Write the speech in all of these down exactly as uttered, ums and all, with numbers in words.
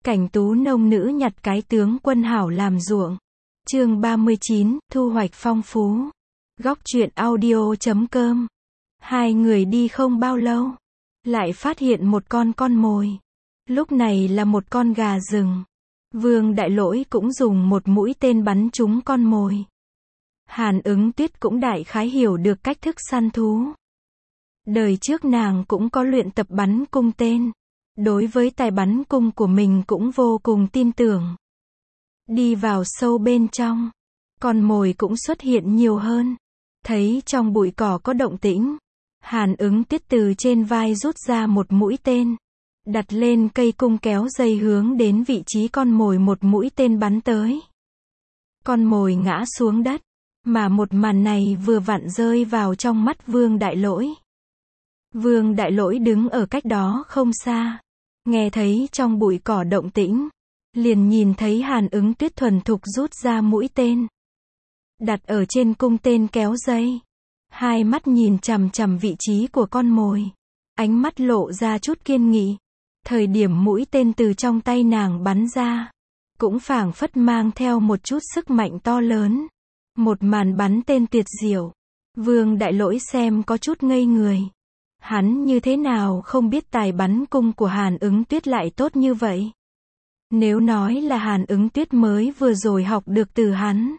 Cảnh tú nông nữ nhặt cái tướng quân hảo làm ruộng. Chương ba mươi chín, thu hoạch phong phú. Góc truyện audio chấm com. Hai người đi không bao lâu, lại phát hiện một con con mồi. Lúc này là một con gà rừng. Vương Đại Lỗi cũng dùng một mũi tên bắn trúng con mồi. Hàn Ứng Tuyết cũng đại khái hiểu được cách thức săn thú. Đời trước nàng cũng có luyện tập bắn cung tên. Đối với tài bắn cung của mình cũng vô cùng tin tưởng. Đi vào sâu bên trong, con mồi cũng xuất hiện nhiều hơn. Thấy trong bụi cỏ có động tĩnh, Hàn Ứng Tuyết từ trên vai rút ra một mũi tên, đặt lên cây cung kéo dây hướng đến vị trí con mồi một mũi tên bắn tới. Con mồi ngã xuống đất, mà một màn này vừa vặn rơi vào trong mắt Vương Đại Lỗi. Vương Đại Lỗi đứng ở cách đó không xa, nghe thấy trong bụi cỏ động tĩnh, liền nhìn thấy Hàn Ứng Tuyết thuần thục rút ra mũi tên, đặt ở trên cung tên kéo dây, hai mắt nhìn chằm chằm vị trí của con mồi, ánh mắt lộ ra chút kiên nghị. Thời điểm mũi tên từ trong tay nàng bắn ra, cũng phảng phất mang theo một chút sức mạnh to lớn. Một màn bắn tên tuyệt diệu. Vương Đại Lỗi xem có chút ngây người. Hắn như thế nào không biết tài bắn cung của Hàn Ứng Tuyết lại tốt như vậy. Nếu nói là Hàn Ứng Tuyết mới vừa rồi học được từ hắn,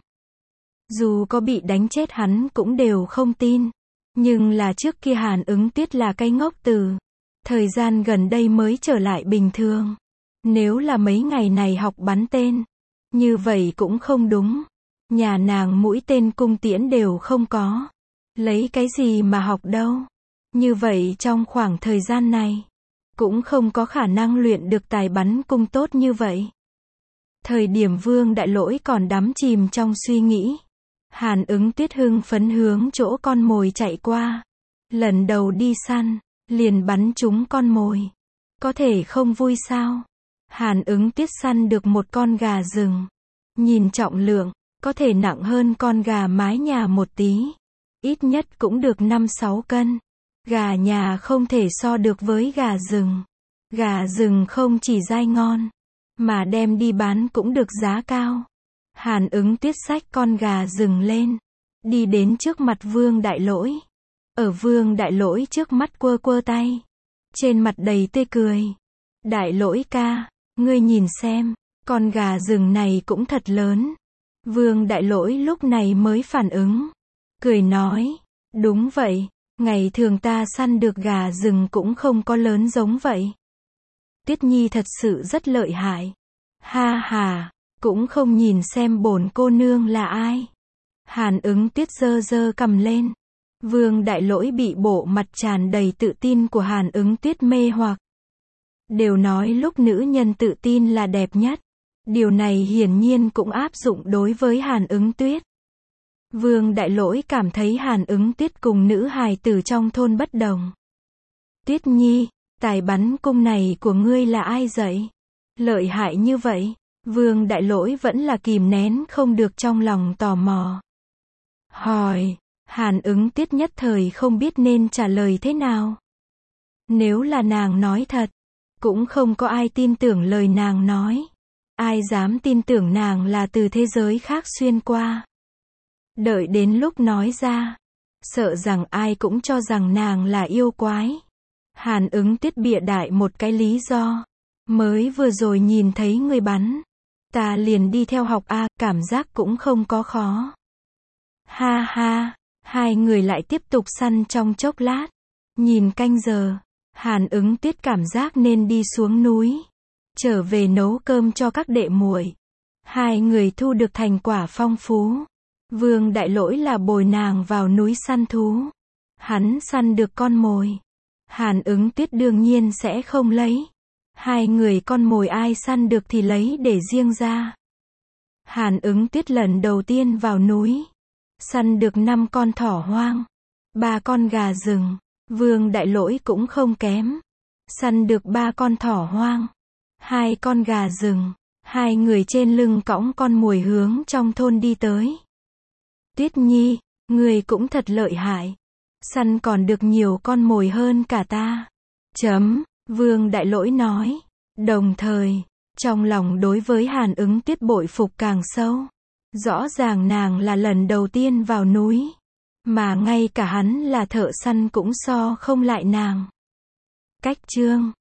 dù có bị đánh chết hắn cũng đều không tin. Nhưng là trước kia Hàn Ứng Tuyết là cái ngốc từ. Thời gian gần đây mới trở lại bình thường. Nếu là mấy ngày này học bắn tên, như vậy cũng không đúng. Nhà nàng mũi tên cung tiễn đều không có. Lấy cái gì mà học đâu. Như vậy trong khoảng thời gian này, cũng không có khả năng luyện được tài bắn cung tốt như vậy. Thời điểm Vương Đại Lỗi còn đắm chìm trong suy nghĩ, Hàn Ứng Tuyết hưng phấn hướng chỗ con mồi chạy qua. Lần đầu đi săn, liền bắn trúng con mồi. Có thể không vui sao? Hàn Ứng Tuyết săn được một con gà rừng. Nhìn trọng lượng, có thể nặng hơn con gà mái nhà một tí. Ít nhất cũng được năm sáu cân. Gà nhà không thể so được với gà rừng. Gà rừng không chỉ dai ngon, mà đem đi bán cũng được giá cao. Hàn Ứng Tuyết xách con gà rừng lên, đi đến trước mặt Vương Đại Lỗi. Ở Vương Đại Lỗi trước mắt quơ quơ tay, trên mặt đầy tươi cười. Đại Lỗi ca, ngươi nhìn xem, con gà rừng này cũng thật lớn. Vương Đại Lỗi lúc này mới phản ứng, cười nói, đúng vậy, ngày thường ta săn được gà rừng cũng không có lớn giống vậy. Tuyết Nhi thật sự rất lợi hại. Ha ha, cũng không nhìn xem bổn cô nương là ai. Hàn Ứng Tuyết giơ giơ cầm lên. Vương Đại Lỗi bị bộ mặt tràn đầy tự tin của Hàn Ứng Tuyết mê hoặc. Đều nói lúc nữ nhân tự tin là đẹp nhất. Điều này hiển nhiên cũng áp dụng đối với Hàn Ứng Tuyết. Vương Đại Lỗi cảm thấy Hàn Ứng Tuyết cùng nữ hài tử trong thôn bất đồng. Tuyết Nhi, tài bắn cung này của ngươi là ai dạy? Lợi hại như vậy. Vương Đại Lỗi vẫn là kìm nén không được trong lòng tò mò. Hỏi, Hàn Ứng Tuyết nhất thời không biết nên trả lời thế nào. Nếu là nàng nói thật, cũng không có ai tin tưởng lời nàng nói. Ai dám tin tưởng nàng là từ thế giới khác xuyên qua. Đợi đến lúc nói ra, sợ rằng ai cũng cho rằng nàng là yêu quái. Hàn Ứng Tuyết bịa đại một cái lý do. Mới vừa rồi nhìn thấy người bắn, ta liền đi theo học a, cảm giác cũng không có khó. Ha ha, hai người lại tiếp tục săn trong chốc lát. Nhìn canh giờ, Hàn Ứng Tuyết cảm giác nên đi xuống núi, trở về nấu cơm cho các đệ muội. Hai người thu được thành quả phong phú. Vương Đại Lỗi là bồi nàng vào núi săn thú. Hắn săn được con mồi. Hàn Ứng Tuyết đương nhiên sẽ không lấy. Hai người con mồi ai săn được thì lấy để riêng ra. Hàn Ứng Tuyết lần đầu tiên vào núi, săn được năm con thỏ hoang, ba con gà rừng. Vương Đại Lỗi cũng không kém, săn được ba con thỏ hoang, hai con gà rừng. Hai người trên lưng cõng con mồi hướng trong thôn đi tới. Tuyết Nhi, người cũng thật lợi hại, săn còn được nhiều con mồi hơn cả ta. Chấm, Vương Đại Lỗi nói. Đồng thời, Trong lòng đối với Hàn Ứng Tuyết bội phục càng sâu. Rõ ràng nàng là lần đầu tiên vào núi. Mà ngay cả hắn là thợ săn cũng so không lại nàng. Cách chương